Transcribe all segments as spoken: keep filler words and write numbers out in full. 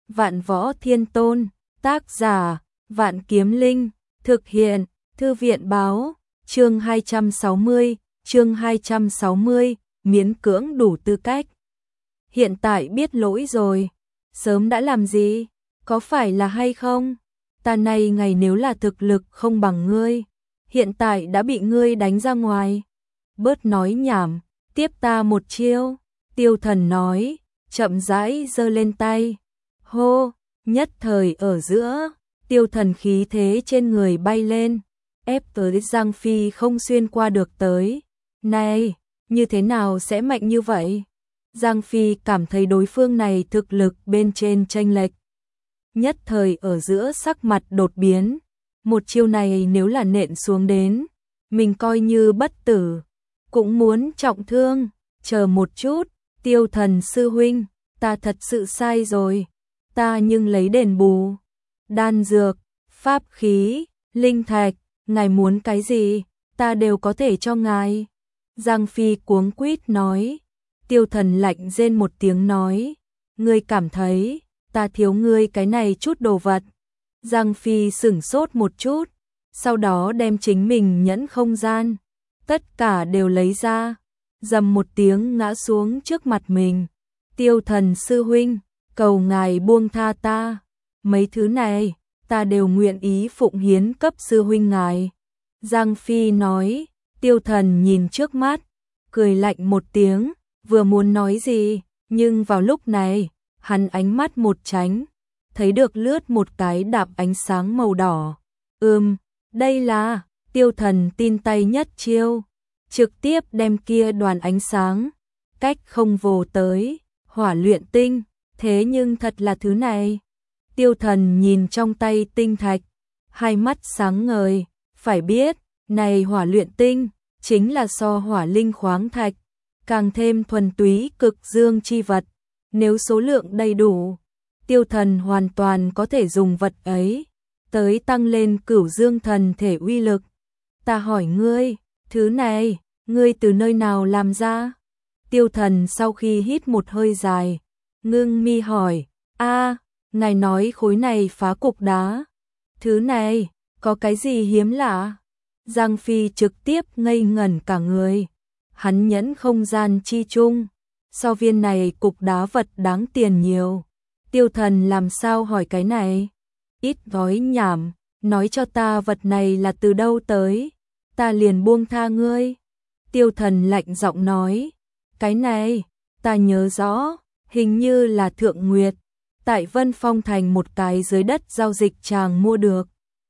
Vạn Võ Thiên Tôn, tác giả, Vạn Kiếm Linh, thực hiện, Thư viện báo, chương hai trăm sáu mươi, chương hai trăm sáu mươi, miễn cưỡng đủ tư cách. Hiện tại biết lỗi rồi, sớm đã làm gì, có phải là hay không? Ta này ngày nếu là thực lực không bằng ngươi, hiện tại đã bị ngươi đánh ra ngoài. Bớt nói nhảm, tiếp ta một chiêu, Tiêu Thần nói, chậm rãi giơ lên tay. Hô, nhất thời ở giữa, Tiêu Thần khí thế trên người bay lên, ép tới Giang Phi không xuyên qua được tới. Này, như thế nào sẽ mạnh như vậy? Giang Phi cảm thấy đối phương này thực lực bên trên chênh lệch. Nhất thời ở giữa sắc mặt đột biến, một chiêu này nếu là nện xuống đến, mình coi như bất tử, cũng muốn trọng thương. Chờ một chút, Tiêu Thần sư huynh, ta thật sự sai rồi, ta nhưng lấy đền bù. Đan dược, pháp khí, linh thạch, ngài muốn cái gì, ta đều có thể cho ngài. Giang Phi cuống quýt nói. Tiêu Thần lạnh rên một tiếng nói, ngươi cảm thấy ta thiếu ngươi cái này chút đồ vật. Giang Phi sửng sốt một chút, sau đó đem chính mình nhẫn không gian, tất cả đều lấy ra, dầm một tiếng ngã xuống trước mặt mình. Tiêu Thần sư huynh, cầu ngài buông tha ta, mấy thứ này ta đều nguyện ý phụng hiến cấp sư huynh ngài. Giang Phi nói. Tiêu Thần nhìn trước mắt, cười lạnh một tiếng, vừa muốn nói gì, nhưng vào lúc này, hắn ánh mắt một tránh, thấy được lướt một cái đạp ánh sáng màu đỏ. Ừm, đây là, Tiêu Thần tin tay nhất chiêu, trực tiếp đem kia đoàn ánh sáng, cách không vồ tới, hỏa luyện tinh, thế nhưng thật là thứ này. Tiêu Thần nhìn trong tay tinh thạch, hai mắt sáng ngời, phải biết, này hỏa luyện tinh, chính là so hỏa linh khoáng thạch, càng thêm thuần túy cực dương chi vật, nếu số lượng đầy đủ, Tiêu Thần hoàn toàn có thể dùng vật ấy, tới tăng lên cửu dương thần thể uy lực. Ta hỏi ngươi, thứ này, ngươi từ nơi nào làm ra? Tiêu Thần sau khi hít một hơi dài, ngưng mi hỏi, a, ngài nói khối này phá cục đá, thứ này, có cái gì hiếm lạ? Giang Phi trực tiếp ngây ngẩn cả người, hắn nhẫn không gian chi chung, so viên này cục đá vật đáng tiền nhiều. Tiêu Thần làm sao hỏi cái này? Ít gói nhảm, nói cho ta vật này là từ đâu tới, ta liền buông tha ngươi. Tiêu Thần lạnh giọng nói, cái này, ta nhớ rõ, hình như là Thượng Nguyệt, tại Vân Phong Thành một cái dưới đất giao dịch chàng mua được.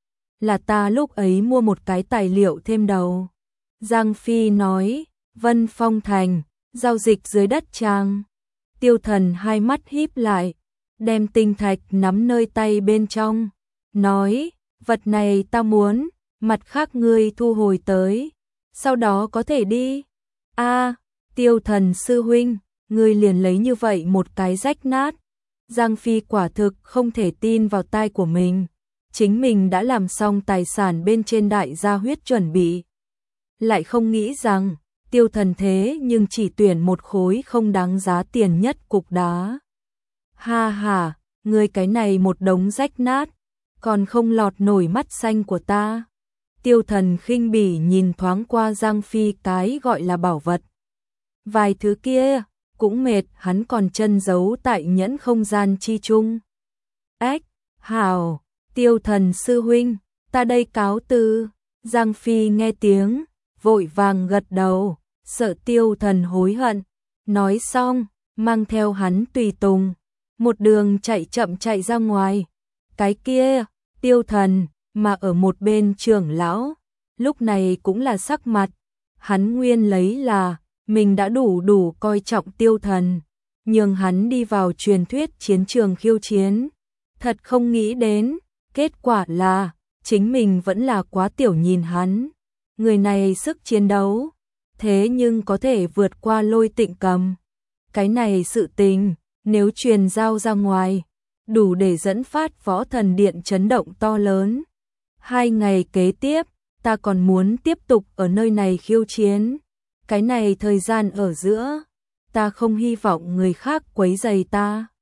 Là ta lúc ấy mua một cái tài liệu thêm đầu. Giang Phi nói, Vân Phong Thành, giao dịch dưới đất chàng. Tiêu Thần hai mắt híp lại, đem tinh thạch nắm nơi tay bên trong, nói, vật này ta muốn, mặt khác ngươi thu hồi tới, sau đó có thể đi. A, Tiêu Thần sư huynh, ngươi liền lấy như vậy một cái rách nát. Giang Phi quả thực không thể tin vào tai của mình. Chính mình đã làm xong tài sản bên trên đại gia huyết chuẩn bị, lại không nghĩ rằng Tiêu Thần thế nhưng chỉ tuyển một khối không đáng giá tiền nhất cục đá. Ha ha, ngươi cái này một đống rách nát, còn không lọt nổi mắt xanh của ta. Tiêu Thần khinh bỉ nhìn thoáng qua Giang Phi cái gọi là bảo vật. Vài thứ kia, cũng mệt, hắn còn chân giấu tại nhẫn không gian chi chung. Ếch, hào, Tiêu Thần sư huynh, ta đây cáo từ. Giang Phi nghe tiếng, vội vàng gật đầu, sợ Tiêu Thần hối hận. Nói xong, mang theo hắn tùy tùng, một đường chạy chậm chạy ra ngoài. Cái kia, Tiêu Thần, mà ở một bên trưởng lão, lúc này cũng là sắc mặt. Hắn nguyên lấy là, mình đã đủ đủ coi trọng Tiêu Thần, nhường hắn đi vào truyền thuyết chiến trường khiêu chiến. Thật không nghĩ đến, kết quả là, chính mình vẫn là quá tiểu nhìn hắn. Người này sức chiến đấu, thế nhưng có thể vượt qua Lôi Tịnh Cầm. Cái này sự tình, nếu truyền giao ra ngoài, đủ để dẫn phát Võ Thần Điện chấn động to lớn. Hai ngày kế tiếp, ta còn muốn tiếp tục ở nơi này khiêu chiến. Cái này thời gian ở giữa, ta không hy vọng người khác quấy rầy ta.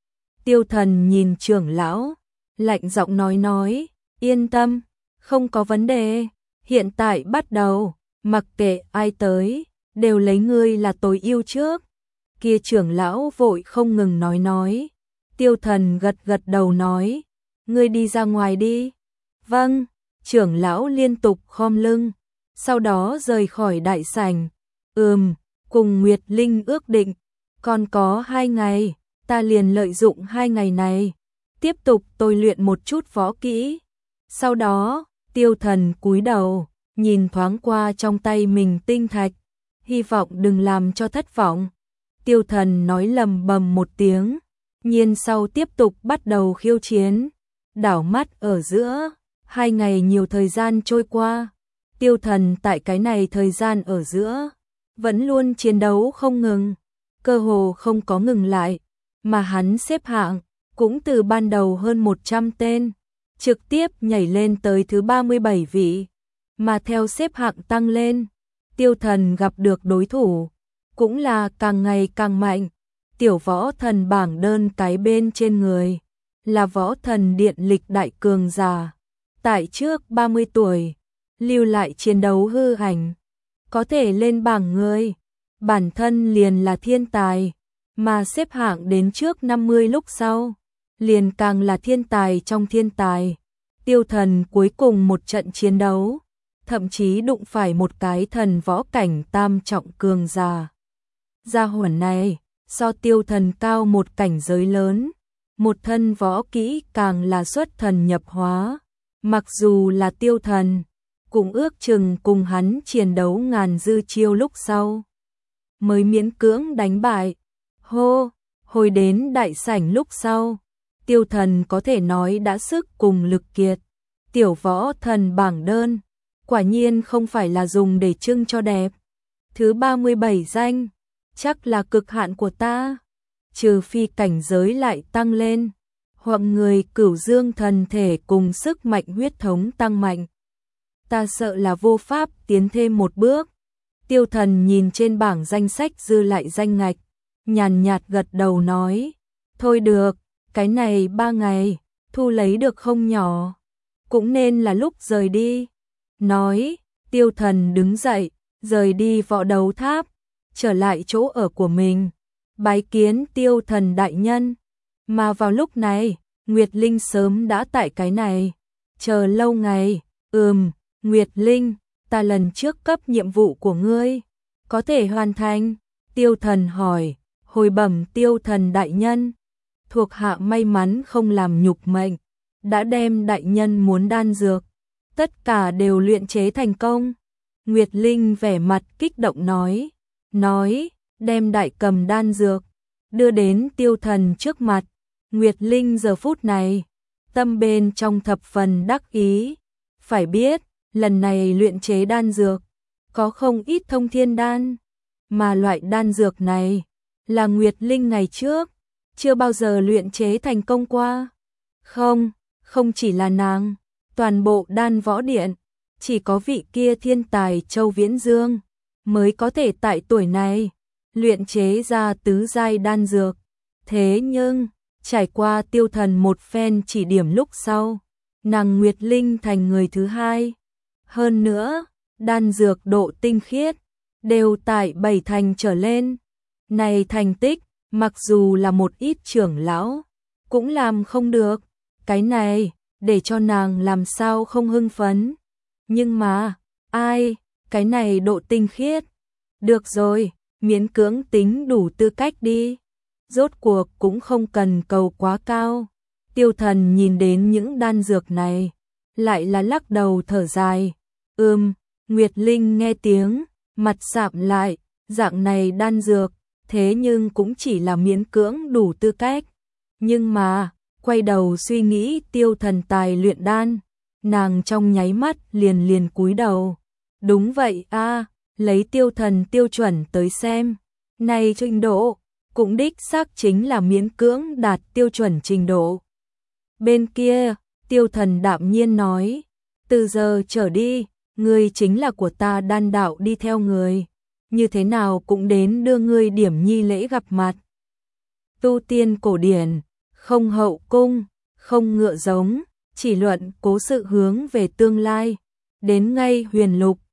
Tiêu Thần nhìn trưởng lão, lạnh giọng nói nói, yên tâm, không có vấn đề, hiện tại bắt đầu, mặc kệ ai tới, đều lấy ngươi là tối ưu trước. Kia trưởng lão vội không ngừng nói nói. Tiêu Thần gật gật đầu nói, ngươi đi ra ngoài đi. Vâng, trưởng lão liên tục khom lưng, sau đó rời khỏi đại sảnh. Ừm, cùng Nguyệt Linh ước định, còn có hai ngày, ta liền lợi dụng hai ngày này, tiếp tục tôi luyện một chút võ kỹ. Sau đó, Tiêu Thần cúi đầu, nhìn thoáng qua trong tay mình tinh thạch, hy vọng đừng làm cho thất vọng. Tiêu Thần nói lầm bầm một tiếng, nhiên sau tiếp tục bắt đầu khiêu chiến. Đảo mắt ở giữa, hai ngày nhiều thời gian trôi qua. Tiêu Thần tại cái này thời gian ở giữa, vẫn luôn chiến đấu không ngừng, cơ hồ không có ngừng lại, mà hắn xếp hạng cũng từ ban đầu hơn một trăm tên, trực tiếp nhảy lên tới thứ ba mươi bảy vị, mà theo xếp hạng tăng lên, Tiêu Thần gặp được đối thủ cũng là càng ngày càng mạnh. Tiểu võ thần bảng đơn cái bên trên người là võ thần điện lịch đại cường giả, tại trước ba mươi tuổi, lưu lại chiến đấu hư ảnh, có thể lên bảng người, bản thân liền là thiên tài, mà xếp hạng đến trước năm mươi lúc sau, liền càng là thiên tài trong thiên tài. Tiêu Thần cuối cùng một trận chiến đấu, thậm chí đụng phải một cái thần võ cảnh tam trọng cường giả. Gia hỏa này, so Tiêu Thần cao một cảnh giới lớn, một thân võ kỹ càng là xuất thần nhập hóa, mặc dù là Tiêu Thần, cũng ước chừng cùng hắn chiến đấu ngàn dư chiêu lúc sau, mới miễn cưỡng đánh bại. Hô, hồi đến đại sảnh lúc sau, Tiêu Thần có thể nói đã sức cùng lực kiệt. Tiểu võ thần bảng đơn, quả nhiên không phải là dùng để trưng cho đẹp. Thứ ba mươi bảy danh, chắc là cực hạn của ta, trừ phi cảnh giới lại tăng lên, hoặc người cửu dương thần thể cùng sức mạnh huyết thống tăng mạnh, ta sợ là vô pháp tiến thêm một bước. Tiêu Thần nhìn trên bảng danh sách dư lại danh ngạch, nhàn nhạt gật đầu nói, thôi được, cái này ba ngày, thu lấy được không nhỏ, cũng nên là lúc rời đi. Nói, Tiêu Thần đứng dậy, rời đi võ đấu tháp, trở lại chỗ ở của mình, bái kiến Tiêu Thần đại nhân. Mà vào lúc này, Nguyệt Linh sớm đã tại cái này, chờ lâu ngày. Ừm, Nguyệt Linh, ta lần trước cấp nhiệm vụ của ngươi, có thể hoàn thành? Tiêu Thần hỏi. Hồi bẩm Tiêu Thần đại nhân, thuộc hạ may mắn không làm nhục mệnh, đã đem đại nhân muốn đan dược, tất cả đều luyện chế thành công. Nguyệt Linh vẻ mặt kích động nói, nói, đem đại cầm đan dược, đưa đến Tiêu Thần trước mặt. Nguyệt Linh giờ phút này, tâm bên trong thập phần đắc ý, phải biết, lần này luyện chế đan dược, có không ít thông thiên đan, mà loại đan dược này, là Nguyệt Linh ngày trước, chưa bao giờ luyện chế thành công qua. Không, không chỉ là nàng, toàn bộ đan võ điện, chỉ có vị kia thiên tài Châu Viễn Dương, mới có thể tại tuổi này, luyện chế ra tứ giai đan dược. Thế nhưng, trải qua Tiêu Thần một phen chỉ điểm lúc sau, nàng Nguyệt Linh thành người thứ hai. Hơn nữa, đan dược độ tinh khiết, đều tại bảy thành trở lên. Này thành tích, mặc dù là một ít trưởng lão, cũng làm không được. Cái này, để cho nàng làm sao không hưng phấn. Nhưng mà, ai, cái này độ tinh khiết. Được rồi, miễn cưỡng tính đủ tư cách đi. Rốt cuộc cũng không cần cầu quá cao. Tiêu Thần nhìn đến những đan dược này, lại là lắc đầu thở dài. Ừm, Nguyệt Linh nghe tiếng, mặt sạm lại, dạng này đan dược, thế nhưng cũng chỉ là miễn cưỡng đủ tư cách. Nhưng mà, quay đầu suy nghĩ Tiêu Thần tài luyện đan, nàng trong nháy mắt liền liền cúi đầu. Đúng vậy a, à, lấy Tiêu Thần tiêu chuẩn tới xem, này trình độ, cũng đích xác chính là miễn cưỡng đạt tiêu chuẩn trình độ. Bên kia, Tiêu Thần đạm nhiên nói, từ giờ trở đi, ngươi chính là của ta đan đạo đi theo người, như thế nào cũng đến đưa ngươi điểm nhi lễ gặp mặt. Tu tiên cổ điển, không hậu cung, không ngựa giống, chỉ luận cố sự hướng về tương lai. Đến ngay huyền lục,